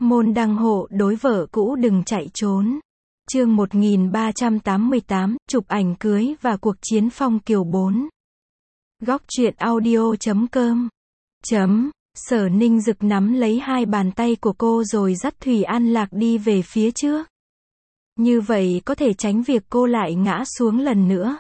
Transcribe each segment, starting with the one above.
Môn đăng hộ đối vợ cũ đừng chạy trốn. Chương 1388, chụp ảnh cưới và cuộc chiến phong kiều 4. Góc truyện audio.com. Sở Ninh Dực nắm lấy hai bàn tay của cô rồi dắt Thủy An Lạc đi về phía trước. Như vậy có thể tránh việc cô lại ngã xuống lần nữa.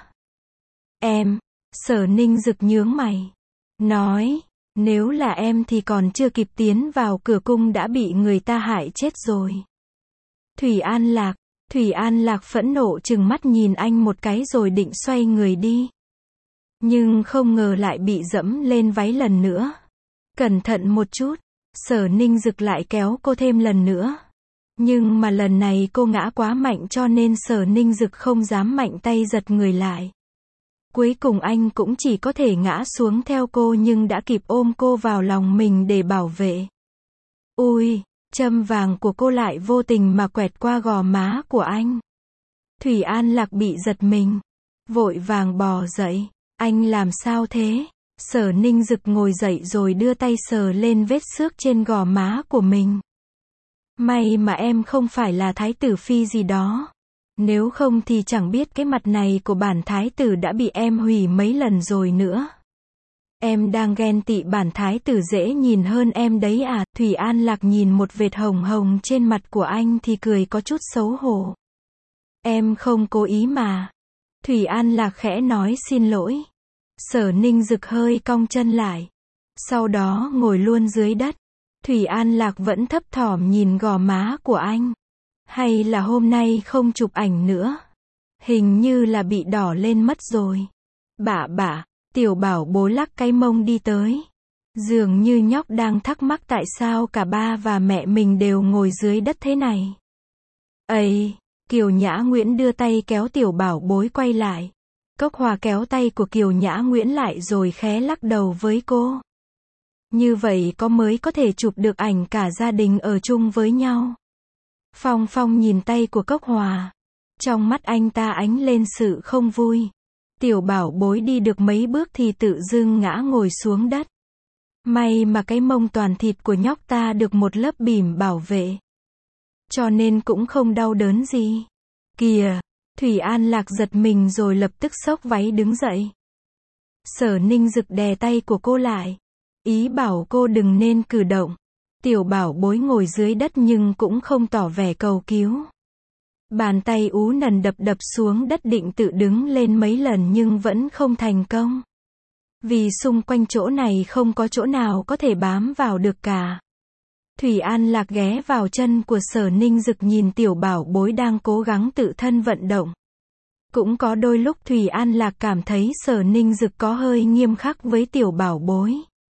Em, Sở Ninh Dực nhướng mày. Nói, nếu là em thì còn chưa kịp tiến vào cửa cung đã bị người ta hại chết rồi. Thủy An Lạc phẫn nộ trừng mắt nhìn anh một cái rồi định xoay người đi. Nhưng không ngờ lại bị dẫm lên váy lần nữa. Cẩn thận một chút, Sở Ninh Dực lại kéo cô thêm lần nữa. Nhưng mà lần này cô ngã quá mạnh cho nên Sở Ninh Dực không dám mạnh tay giật người lại. Cuối cùng anh cũng chỉ có thể ngã xuống theo cô nhưng đã kịp ôm cô vào lòng mình để bảo vệ. Ui, châm vàng của cô lại vô tình mà quẹt qua gò má của anh. Thủy An Lạc bị giật mình, vội vàng bò dậy. Anh làm sao thế? Sở Ninh Dực ngồi dậy rồi đưa tay sờ lên vết xước trên gò má của mình. May mà em không phải là thái tử phi gì đó. Nếu không thì chẳng biết cái mặt này của bản thái tử đã bị em hủy mấy lần rồi nữa. Em đang ghen tị bản thái tử dễ nhìn hơn em đấy à? Thủy An Lạc nhìn một vệt hồng hồng trên mặt của anh thì cười có chút xấu hổ. Em không cố ý mà. Thủy An Lạc khẽ nói xin lỗi. Sở Ninh Dực hơi cong chân lại. Sau đó ngồi luôn dưới đất. Thủy An Lạc vẫn thấp thỏm nhìn gò má của anh. Hay là hôm nay không chụp ảnh nữa? Hình như là bị đỏ lên mất rồi. Bả, tiểu bảo bối lắc cái mông đi tới. Dường như nhóc đang thắc mắc tại sao cả ba và mẹ mình đều ngồi dưới đất thế này. Ây, Kiều Nhã Nguyễn đưa tay kéo tiểu bảo bối quay lại. Cốc Hòa kéo tay của Kiều Nhã Nguyễn lại rồi khẽ lắc đầu với cô. Như vậy mới có thể chụp được ảnh cả gia đình ở chung với nhau. Phong Phong nhìn tay của Cốc Hòa. Trong mắt anh ta ánh lên sự không vui. Tiểu bảo bối đi được mấy bước thì tự dưng ngã ngồi xuống đất. May mà cái mông toàn thịt của nhóc ta được một lớp bỉm bảo vệ. Cho nên cũng không đau đớn gì. Kìa, Thủy An Lạc giật mình rồi lập tức xốc váy đứng dậy. Sở Ninh Dực đè tay của cô lại. Ý bảo cô đừng nên cử động. Tiểu bảo bối ngồi dưới đất nhưng cũng không tỏ vẻ cầu cứu. Bàn tay ú nần đập xuống đất định tự đứng lên mấy lần nhưng vẫn không thành công. Vì xung quanh chỗ này không có chỗ nào có thể bám vào được cả. Thủy An Lạc ghé vào chân của Sở Ninh Dực nhìn tiểu bảo bối đang cố gắng tự thân vận động. Cũng có đôi lúc Thủy An Lạc cảm thấy Sở Ninh Dực có hơi nghiêm khắc với tiểu bảo bối.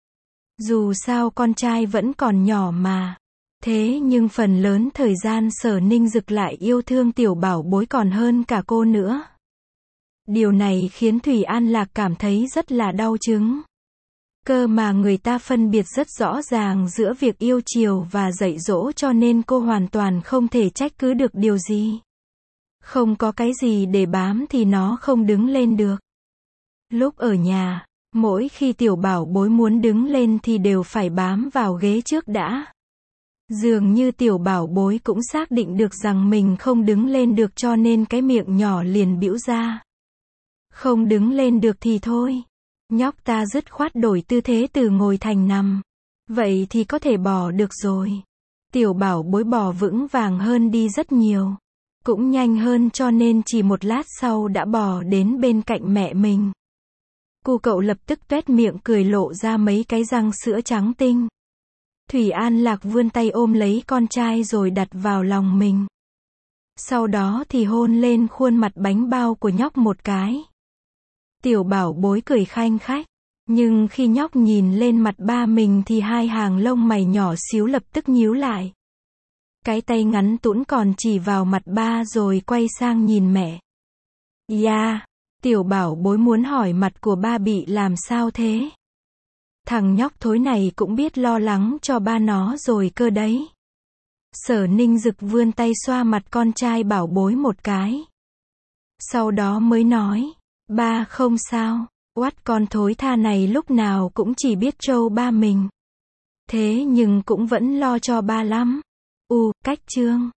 Dù sao con trai vẫn còn nhỏ mà. Thế nhưng phần lớn thời gian Sở Ninh Dực lại yêu thương tiểu bảo bối còn hơn cả cô nữa. Điều này khiến Thủy An Lạc cảm thấy rất là đau chứng. Cơ mà người ta phân biệt rất rõ ràng giữa việc yêu chiều và dạy dỗ cho nên cô hoàn toàn không thể trách cứ được điều gì. Không có cái gì để bám thì nó không đứng lên được. Lúc ở nhà, mỗi khi tiểu bảo bối muốn đứng lên thì đều phải bám vào ghế trước đã. Dường như tiểu bảo bối cũng xác định được rằng mình không đứng lên được cho nên cái miệng nhỏ liền bĩu ra. Không đứng lên được thì thôi. Nhóc ta dứt khoát đổi tư thế từ ngồi thành nằm. Vậy thì có thể bò được rồi. Tiểu bảo bối bò vững vàng hơn đi rất nhiều. Cũng nhanh hơn cho nên chỉ một lát sau đã bò đến bên cạnh mẹ mình. Cô cậu lập tức tuét miệng cười lộ ra mấy cái răng sữa trắng tinh. Thủy An Lạc vươn tay ôm lấy con trai rồi đặt vào lòng mình. Sau đó thì hôn lên khuôn mặt bánh bao của nhóc một cái. Tiểu bảo bối cười khanh khách. Nhưng khi nhóc nhìn lên mặt ba mình thì hai hàng lông mày nhỏ xíu lập tức nhíu lại. Cái tay ngắn tũn còn chỉ vào mặt ba rồi quay sang nhìn mẹ. Yeah, tiểu bảo bối muốn hỏi mặt của ba bị làm sao thế? Thằng nhóc thối này cũng biết lo lắng cho ba nó rồi cơ đấy. Sở Ninh Dực vươn tay xoa mặt con trai bảo bối một cái. Sau đó mới nói, ba không sao, oát con thối tha này lúc nào cũng chỉ biết trâu ba mình. Thế nhưng cũng vẫn lo cho ba lắm. Cách chương